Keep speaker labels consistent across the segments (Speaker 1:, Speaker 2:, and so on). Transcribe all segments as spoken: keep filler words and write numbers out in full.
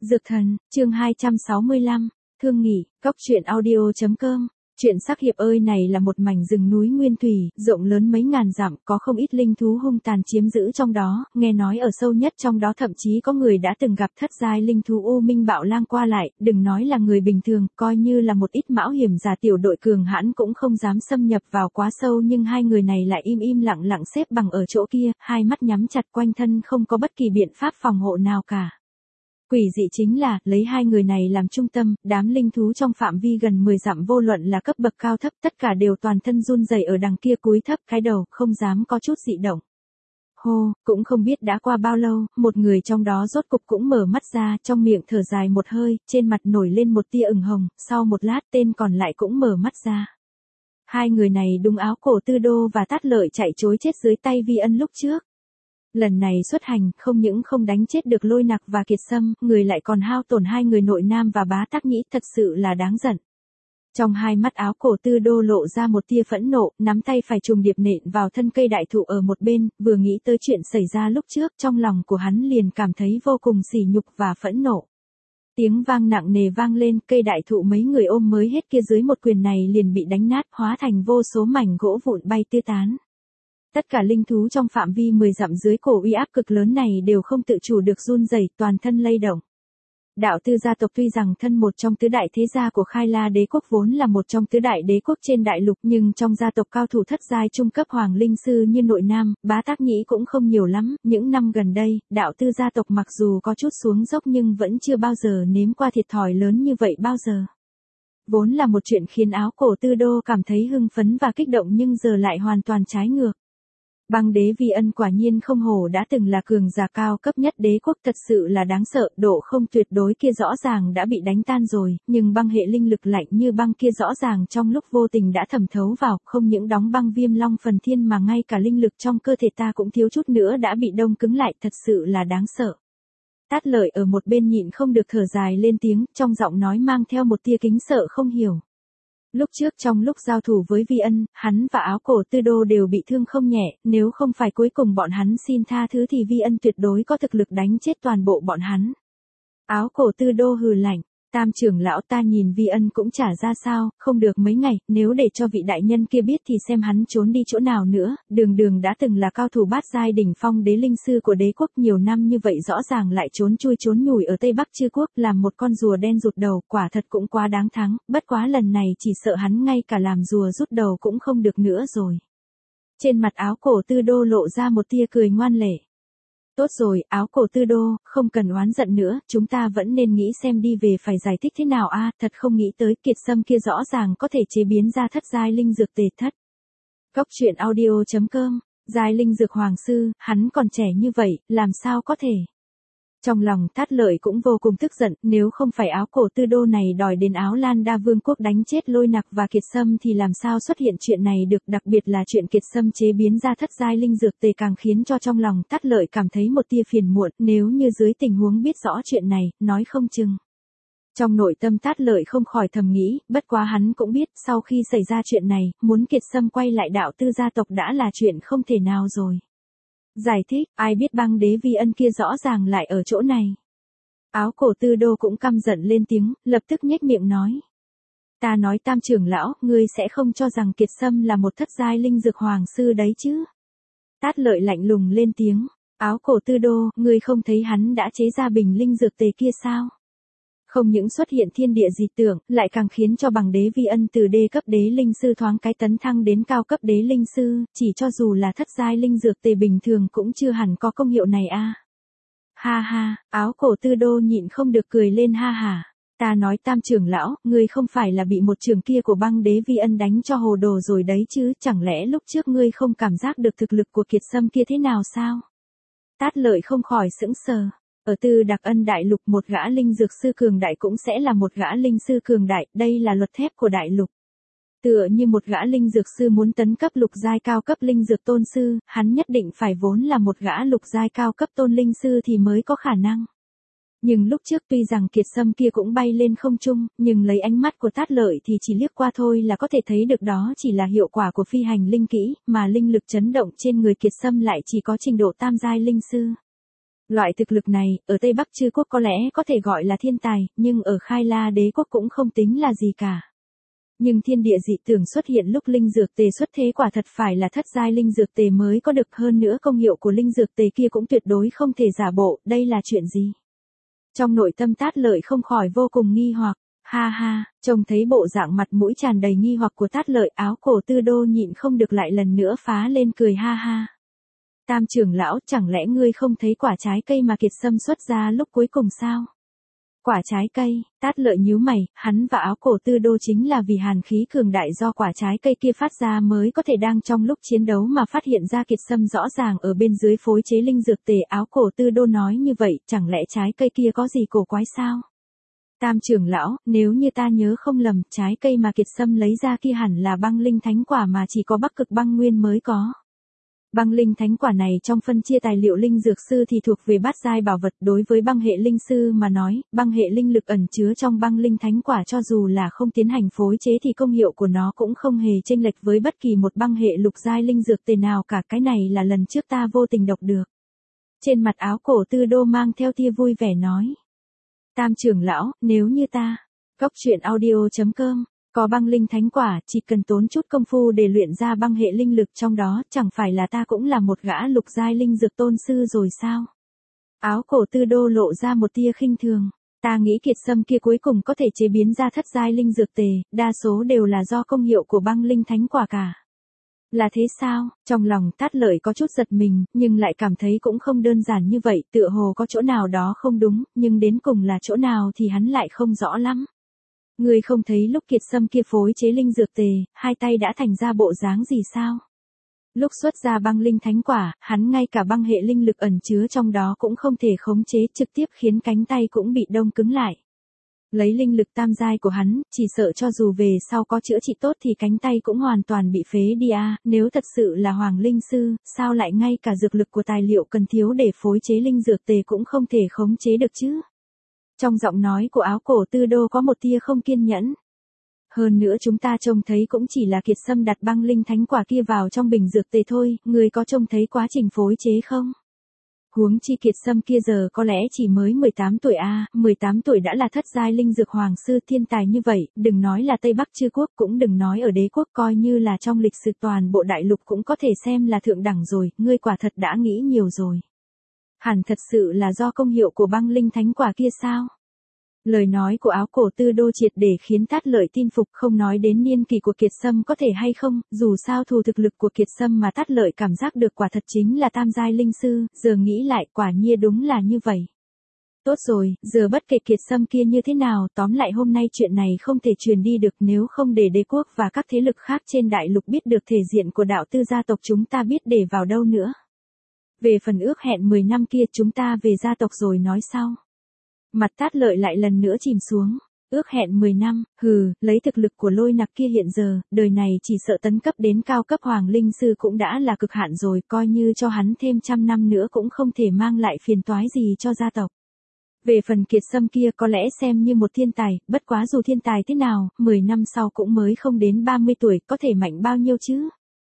Speaker 1: Dược thần, chương hai trăm sáu mươi lăm, thương nghỉ, góc truyện audio chấm com. Chuyện sắc hiệp ơi này là một mảnh rừng núi nguyên thủy, rộng lớn mấy ngàn dặm, có không ít linh thú hung tàn chiếm giữ trong đó, nghe nói ở sâu nhất trong đó thậm chí có người đã từng gặp thất giai linh thú U Minh Bạo Lang qua lại, đừng nói là người bình thường, coi như là một ít mạo hiểm giả tiểu đội cường hãn cũng không dám xâm nhập vào quá sâu, nhưng hai người này lại im im lặng lặng xếp bằng ở chỗ kia, hai mắt nhắm chặt, quanh thân không có bất kỳ biện pháp phòng hộ nào cả. Quỷ dị chính là, lấy hai người này làm trung tâm, đám linh thú trong phạm vi gần mười dặm vô luận là cấp bậc cao thấp, tất cả đều toàn thân run rẩy ở đằng kia cúi thấp cái đầu, không dám có chút dị động. Hô, cũng không biết đã qua bao lâu, một người trong đó rốt cục cũng mở mắt ra, trong miệng thở dài một hơi, trên mặt nổi lên một tia ửng hồng, sau một lát tên còn lại cũng mở mắt ra. Hai người này đúng áo cổ Tư Đô và Tát Lợi chạy trối chết dưới tay Vi Ân lúc trước. Lần này xuất hành, không những không đánh chết được Lôi Nặc và Kiệt Sâm, người lại còn hao tổn hai người nội nam và Bá Tác Nhĩ, thật sự là đáng giận. Trong hai mắt áo cổ Tư Đô lộ ra một tia phẫn nộ, nắm tay phải trùng điệp nện vào thân cây đại thụ ở một bên, vừa nghĩ tới chuyện xảy ra lúc trước, trong lòng của hắn liền cảm thấy vô cùng sỉ nhục và phẫn nộ. Tiếng vang nặng nề vang lên, cây đại thụ mấy người ôm mới hết kia dưới một quyền này liền bị đánh nát, hóa thành vô số mảnh gỗ vụn bay tứ tán. Tất cả linh thú trong phạm vi mười dặm dưới cổ uy áp cực lớn này đều không tự chủ được run rẩy, toàn thân lay động. Đạo Tư gia tộc tuy rằng thân một trong tứ đại thế gia của Khai La đế quốc vốn là một trong tứ đại đế quốc trên đại lục, nhưng trong gia tộc cao thủ thất giai trung cấp hoàng linh sư như nội nam, Bá Tác Nhĩ cũng không nhiều lắm. Những năm gần đây, Đạo Tư gia tộc mặc dù có chút xuống dốc nhưng vẫn chưa bao giờ nếm qua thiệt thòi lớn như vậy bao giờ. Vốn là một chuyện khiến áo cổ Tư Đô cảm thấy hưng phấn và kích động nhưng giờ lại hoàn toàn trái ngược. Băng đế Vi Ân quả nhiên không hổ đã từng là cường giả cao cấp nhất đế quốc, thật sự là đáng sợ, độ không tuyệt đối kia rõ ràng đã bị đánh tan rồi, nhưng băng hệ linh lực lạnh như băng kia rõ ràng trong lúc vô tình đã thẩm thấu vào, không những đóng băng Viêm Long phần thiên mà ngay cả linh lực trong cơ thể ta cũng thiếu chút nữa đã bị đông cứng lại, thật sự là đáng sợ. Tát Lợi ở một bên nhịn không được thở dài lên tiếng, trong giọng nói mang theo một tia kính sợ không hiểu. Lúc trước trong lúc giao thủ với Vi Ân, hắn và áo cổ Tư Đô đều bị thương không nhẹ, nếu không phải cuối cùng bọn hắn xin tha thứ thì Vi Ân tuyệt đối có thực lực đánh chết toàn bộ bọn hắn. Áo cổ Tư Đô hừ lạnh, Tam trưởng lão ta nhìn Vi Ân cũng chả ra sao, không được mấy ngày, nếu để cho vị đại nhân kia biết thì xem hắn trốn đi chỗ nào nữa, đường đường đã từng là cao thủ bát giai đỉnh phong đế linh sư của đế quốc nhiều năm như vậy rõ ràng lại trốn chui trốn nhủi ở Tây Bắc Chư quốc, làm một con rùa đen rụt đầu, quả thật cũng quá đáng thắng, bất quá lần này chỉ sợ hắn ngay cả làm rùa rút đầu cũng không được nữa rồi. Trên mặt áo cổ Tư Đô lộ ra một tia cười ngoan lệ. Tốt rồi, áo cổ Tư Đô, không cần oán giận nữa, chúng ta vẫn nên nghĩ xem đi về phải giải thích thế nào a, thật không nghĩ tới Kiệt Sâm kia rõ ràng có thể chế biến ra thất giai linh dược tề thất. Góc truyện audio chấm com, giai linh dược hoàng sư, hắn còn trẻ như vậy, làm sao có thể. Trong lòng Tát Lợi cũng vô cùng tức giận, nếu không phải áo cổ Tư Đô này đòi đến Áo Lan Đa Vương quốc đánh chết Lôi Nặc và Kiệt Sâm thì làm sao xuất hiện chuyện này được, đặc biệt là chuyện Kiệt Sâm chế biến ra thất giai linh dược tề càng khiến cho trong lòng Tát Lợi cảm thấy một tia phiền muộn, nếu như dưới tình huống biết rõ chuyện này, nói không chừng. Trong nội tâm Tát Lợi không khỏi thầm nghĩ, bất quá hắn cũng biết, sau khi xảy ra chuyện này, muốn Kiệt Sâm quay lại Đạo Tư gia tộc đã là chuyện không thể nào rồi. Giải thích, ai biết băng đế Vi Ân kia rõ ràng lại ở chỗ này. Áo cổ Tư Đô cũng căm giận lên tiếng, lập tức nhếch miệng nói. Ta nói Tam trưởng lão, ngươi sẽ không cho rằng Kiệt Sâm là một thất giai linh dược hoàng sư đấy chứ. Tát Lợi lạnh lùng lên tiếng, áo cổ Tư Đô, ngươi không thấy hắn đã chế ra bình linh dược tề kia sao? Không những xuất hiện thiên địa dị tượng, lại càng khiến cho bằng đế Vi Ân từ đê cấp đế linh sư thoáng cái tấn thăng đến cao cấp đế linh sư, chỉ cho dù là thất giai linh dược tề bình thường cũng chưa hẳn có công hiệu này a. Ha ha, áo cổ Tư Đô nhịn không được cười lên ha hả. Ta nói Tam trưởng lão, ngươi không phải là bị một trường kia của băng đế Vi Ân đánh cho hồ đồ rồi đấy chứ, chẳng lẽ lúc trước ngươi không cảm giác được thực lực của Kiệt Sâm kia thế nào sao? Tát Lợi không khỏi sững sờ. Ở Tư Đặc Ân đại lục một gã linh dược sư cường đại cũng sẽ là một gã linh sư cường đại, đây là luật thép của đại lục. Tựa như một gã linh dược sư muốn tấn cấp lục giai cao cấp linh dược tôn sư, hắn nhất định phải vốn là một gã lục giai cao cấp tôn linh sư thì mới có khả năng. Nhưng lúc trước tuy rằng Kiệt Sâm kia cũng bay lên không trung, nhưng lấy ánh mắt của Tát Lợi thì chỉ liếc qua thôi là có thể thấy được đó chỉ là hiệu quả của phi hành linh kỹ, mà linh lực chấn động trên người Kiệt Sâm lại chỉ có trình độ tam giai linh sư. Loại thực lực này, ở Tây Bắc Chư Quốc có lẽ có thể gọi là thiên tài, nhưng ở Khai La Đế Quốc cũng không tính là gì cả. Nhưng thiên địa dị tưởng xuất hiện lúc linh dược tề xuất thế quả thật phải là thất giai linh dược tề mới có được, hơn nữa công hiệu của linh dược tề kia cũng tuyệt đối không thể giả bộ, đây là chuyện gì? Trong nội tâm Tát Lợi không khỏi vô cùng nghi hoặc, ha ha, trông thấy bộ dạng mặt mũi tràn đầy nghi hoặc của Tát Lợi, Áo Cổ Tư Đô nhịn không được lại lần nữa phá lên cười ha ha. Tam trưởng lão, chẳng lẽ ngươi không thấy quả trái cây mà Kiệt Sâm xuất ra lúc cuối cùng sao? Quả trái cây, Tát Lợi nhíu mày, hắn và Áo Cổ Tư Đô chính là vì hàn khí cường đại do quả trái cây kia phát ra mới có thể đang trong lúc chiến đấu mà phát hiện ra Kiệt Sâm rõ ràng ở bên dưới phối chế linh dược tề. Áo Cổ Tư Đô nói như vậy, chẳng lẽ trái cây kia có gì cổ quái sao? Tam trưởng lão, nếu như ta nhớ không lầm, trái cây mà Kiệt Sâm lấy ra kia hẳn là băng linh thánh quả mà chỉ có Bắc Cực băng nguyên mới có. Băng linh thánh quả này trong phân chia tài liệu linh dược sư thì thuộc về bát giai bảo vật, đối với băng hệ linh sư mà nói, băng hệ linh lực ẩn chứa trong băng linh thánh quả cho dù là không tiến hành phối chế thì công hiệu của nó cũng không hề chênh lệch với bất kỳ một băng hệ lục giai linh dược tề nào cả, cái này là lần trước ta vô tình đọc được. Trên mặt Áo Cổ Tư Đô mang theo tia vui vẻ nói. Tam trưởng lão, nếu như ta, Cốc Truyện Audio chấm com, có băng linh thánh quả, chỉ cần tốn chút công phu để luyện ra băng hệ linh lực trong đó, chẳng phải là ta cũng là một gã lục giai linh dược tôn sư rồi sao? Áo Cổ Tư Đô lộ ra một tia khinh thường, ta nghĩ Kiệt Sâm kia cuối cùng có thể chế biến ra thất giai linh dược tề, đa số đều là do công hiệu của băng linh thánh quả cả. Là thế sao? Trong lòng Tát Lợi có chút giật mình, nhưng lại cảm thấy cũng không đơn giản như vậy, tựa hồ có chỗ nào đó không đúng, nhưng đến cùng là chỗ nào thì hắn lại không rõ lắm. Ngươi không thấy lúc Kiệt Sâm kia phối chế linh dược tề, hai tay đã thành ra bộ dáng gì sao? Lúc xuất ra băng linh thánh quả, hắn ngay cả băng hệ linh lực ẩn chứa trong đó cũng không thể khống chế, trực tiếp khiến cánh tay cũng bị đông cứng lại. Lấy linh lực tam giai của hắn, chỉ sợ cho dù về sau có chữa trị tốt thì cánh tay cũng hoàn toàn bị phế đi à, nếu thật sự là Hoàng Linh Sư, sao lại ngay cả dược lực của tài liệu cần thiếu để phối chế linh dược tề cũng không thể khống chế được chứ? Trong giọng nói của Áo Cổ Tư Đô có một tia không kiên nhẫn. Hơn nữa chúng ta trông thấy cũng chỉ là Kiệt Sâm đặt băng linh thánh quả kia vào trong bình dược tề thôi, người có trông thấy quá trình phối chế không? Huống chi Kiệt Sâm kia giờ có lẽ chỉ mới mười tám tuổi a, à, mười tám tuổi đã là thất giai linh dược hoàng sư, thiên tài như vậy, đừng nói là Tây Bắc Chư Quốc, cũng đừng nói ở đế quốc, coi như là trong lịch sử toàn bộ đại lục cũng có thể xem là thượng đẳng rồi, ngươi quả thật đã nghĩ nhiều rồi. Hẳn thật sự là do công hiệu của băng linh thánh quả kia sao? Lời nói của Áo Cổ Tư Đô triệt để khiến Tát Lợi tin phục, không nói đến niên kỷ của Kiệt Sâm có thể hay không, dù sao thù thực lực của Kiệt Sâm mà Tát Lợi cảm giác được quả thật chính là tam giai linh sư, giờ nghĩ lại quả nhiên đúng là như vậy. Tốt rồi, giờ bất kể Kiệt Sâm kia như thế nào, tóm lại hôm nay chuyện này không thể truyền đi được, nếu không để đế quốc và các thế lực khác trên đại lục biết được thể diện của đạo tư gia tộc chúng ta biết để vào đâu nữa. Về phần ước hẹn mười năm kia chúng ta về gia tộc rồi nói sau. Mặt Tát Lợi lại lần nữa chìm xuống. Ước hẹn mười năm, hừ, lấy thực lực của Lôi Nặc kia hiện giờ, đời này chỉ sợ tấn cấp đến cao cấp Hoàng Linh Sư cũng đã là cực hạn rồi, coi như cho hắn thêm trăm năm nữa cũng không thể mang lại phiền toái gì cho gia tộc. Về phần Kiệt Sâm kia có lẽ xem như một thiên tài, bất quá dù thiên tài thế nào, mười năm sau cũng mới không đến ba mươi tuổi, có thể mạnh bao nhiêu chứ?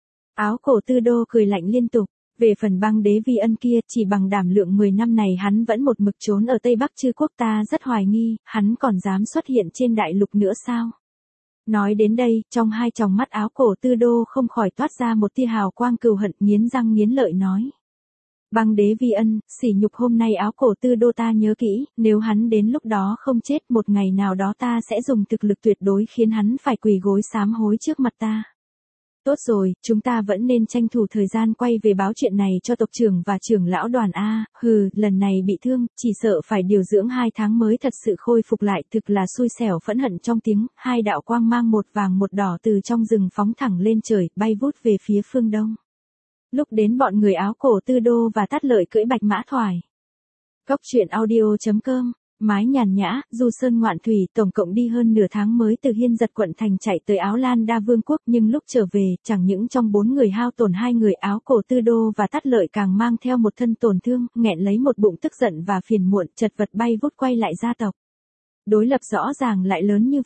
Speaker 1: Áo Cổ Tư Đô cười lạnh liên tục. Về phần băng đế Vi Ân kia, chỉ bằng đảm lượng mười năm này hắn vẫn một mực trốn ở Tây Bắc Chư Quốc, ta rất hoài nghi, hắn còn dám xuất hiện trên đại lục nữa sao? Nói đến đây, trong hai tròng mắt Áo Cổ Tư Đô không khỏi toát ra một tia hào quang cừu hận, nghiến răng nghiến lợi nói. Băng đế Vi Ân, sỉ nhục, hôm nay Áo Cổ Tư Đô ta nhớ kỹ, nếu hắn đến lúc đó không chết, một ngày nào đó ta sẽ dùng thực lực tuyệt đối khiến hắn phải quỳ gối sám hối trước mặt ta. Tốt rồi, chúng ta vẫn nên tranh thủ thời gian quay về báo chuyện này cho tộc trưởng và trưởng lão đoàn A, hừ, lần này bị thương, chỉ sợ phải điều dưỡng hai tháng mới thật sự khôi phục lại, thực là xui xẻo. Phẫn hận trong tiếng, hai đạo quang mang một vàng một đỏ từ trong rừng phóng thẳng lên trời, bay vút về phía phương đông. Lúc đến bọn người Áo Cổ Tư Đô và Tát Lợi cưỡi bạch mã thoải. Cốc Truyện Audio chấm com. Mái nhàn nhã, du sơn ngoạn thủy, tổng cộng đi hơn nửa tháng mới từ Hiên Giật quận thành chạy tới Áo Lan Đa Vương quốc, nhưng lúc trở về, chẳng những trong bốn người hao tổn hai người Áo Cổ Tư Đô và Tát Lợi càng mang theo một thân tổn thương, nghẹn lấy một bụng tức giận và phiền muộn, chật vật bay vút quay lại gia tộc. Đối lập rõ ràng lại lớn như vậy.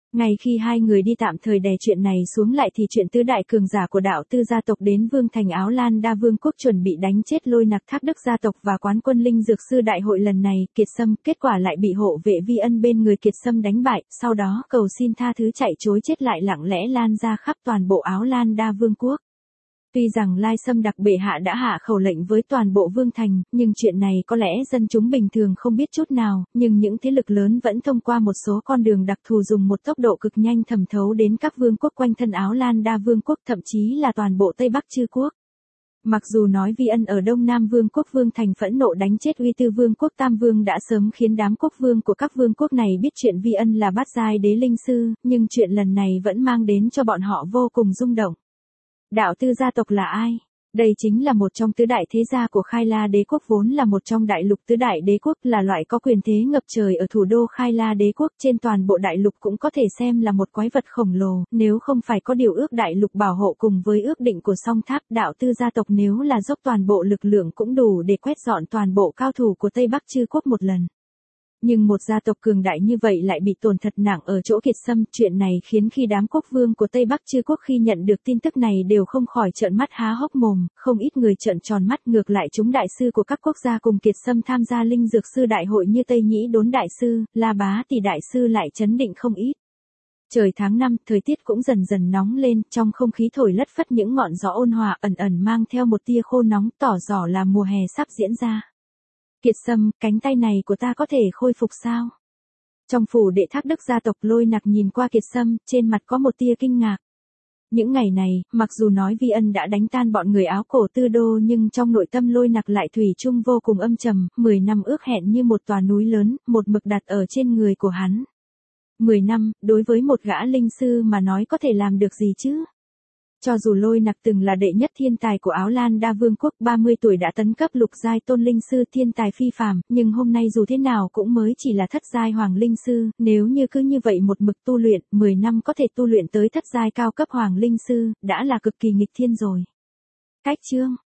Speaker 1: Ngay khi hai người đi tạm thời đè chuyện này xuống lại thì chuyện tứ đại cường giả của đạo tư gia tộc đến Vương thành Áo Lan Đa Vương quốc chuẩn bị đánh chết Lôi Nặc Thác Đức gia tộc và quán quân linh dược sư đại hội lần này, Kiệt Sâm kết quả lại bị hộ vệ Vi Ân bên người Kiệt Sâm đánh bại, sau đó cầu xin tha thứ chạy trối chết lại lặng lẽ lan ra khắp toàn bộ Áo Lan Đa Vương quốc. Tuy rằng Lai Sâm Đặc bệ hạ đã hạ khẩu lệnh với toàn bộ vương thành, nhưng chuyện này có lẽ dân chúng bình thường không biết chút nào, nhưng những thế lực lớn vẫn thông qua một số con đường đặc thù dùng một tốc độ cực nhanh thẩm thấu đến các vương quốc quanh thân Áo Lan Đa Vương quốc, thậm chí là toàn bộ Tây Bắc Chư quốc. Mặc dù nói Vi Ân ở Đông Nam Vương quốc Vương thành phẫn nộ đánh chết Uy Tư Vương quốc Tam Vương đã sớm khiến đám quốc vương của các vương quốc này biết chuyện Vi Ân là bát giai đế linh sư, nhưng chuyện lần này vẫn mang đến cho bọn họ vô cùng rung động. Đạo tư gia tộc là ai? Đây chính là một trong tứ đại thế gia của Khai La đế quốc, vốn là một trong đại lục tứ đại đế quốc, là loại có quyền thế ngập trời ở thủ đô Khai La đế quốc, trên toàn bộ đại lục cũng có thể xem là một quái vật khổng lồ, nếu không phải có điều ước đại lục bảo hộ cùng với ước định của Song Tháp, đạo tư gia tộc nếu là dốc toàn bộ lực lượng cũng đủ để quét dọn toàn bộ cao thủ của Tây Bắc Chư quốc một lần. Nhưng một gia tộc cường đại như vậy lại bị tổn thật nặng ở chỗ Kiệt Sâm, chuyện này khiến khi đám quốc vương của Tây Bắc Chư quốc khi nhận được tin tức này đều không khỏi trợn mắt há hốc mồm, không ít người trợn tròn mắt, ngược lại chúng đại sư của các quốc gia cùng Kiệt Sâm tham gia linh dược sư đại hội như Tây Nhĩ Đốn đại sư, La Bá Tỷ đại sư lại chấn định không ít. Trời tháng năm, thời tiết cũng dần dần nóng lên, trong không khí thổi lất phất những ngọn gió ôn hòa ẩn ẩn mang theo một tia khô nóng, tỏ rõ là mùa hè sắp diễn ra. Kiệt Sâm, cánh tay này của ta có thể khôi phục sao? Trong phủ đệ Thác Đức gia tộc, Lôi Nặc nhìn qua Kiệt Sâm, trên mặt có một tia kinh ngạc. Những ngày này, mặc dù nói Vi Ân đã đánh tan bọn người áo cổ Tư Đô nhưng trong nội tâm Lôi Nặc lại thủy chung vô cùng âm trầm, mười năm ước hẹn như một tòa núi lớn, một mực đặt ở trên người của hắn. mười năm, đối với một gã linh sư mà nói có thể làm được gì chứ? Cho dù Lôi Nặc từng là đệ nhất thiên tài của Áo Lan Đa Vương quốc, ba mươi tuổi đã tấn cấp lục giai tôn linh sư, thiên tài phi phàm, nhưng hôm nay dù thế nào cũng mới chỉ là thất giai hoàng linh sư, nếu như cứ như vậy một mực tu luyện, mười năm có thể tu luyện tới thất giai cao cấp hoàng linh sư, đã là cực kỳ nghịch thiên rồi. Cách chương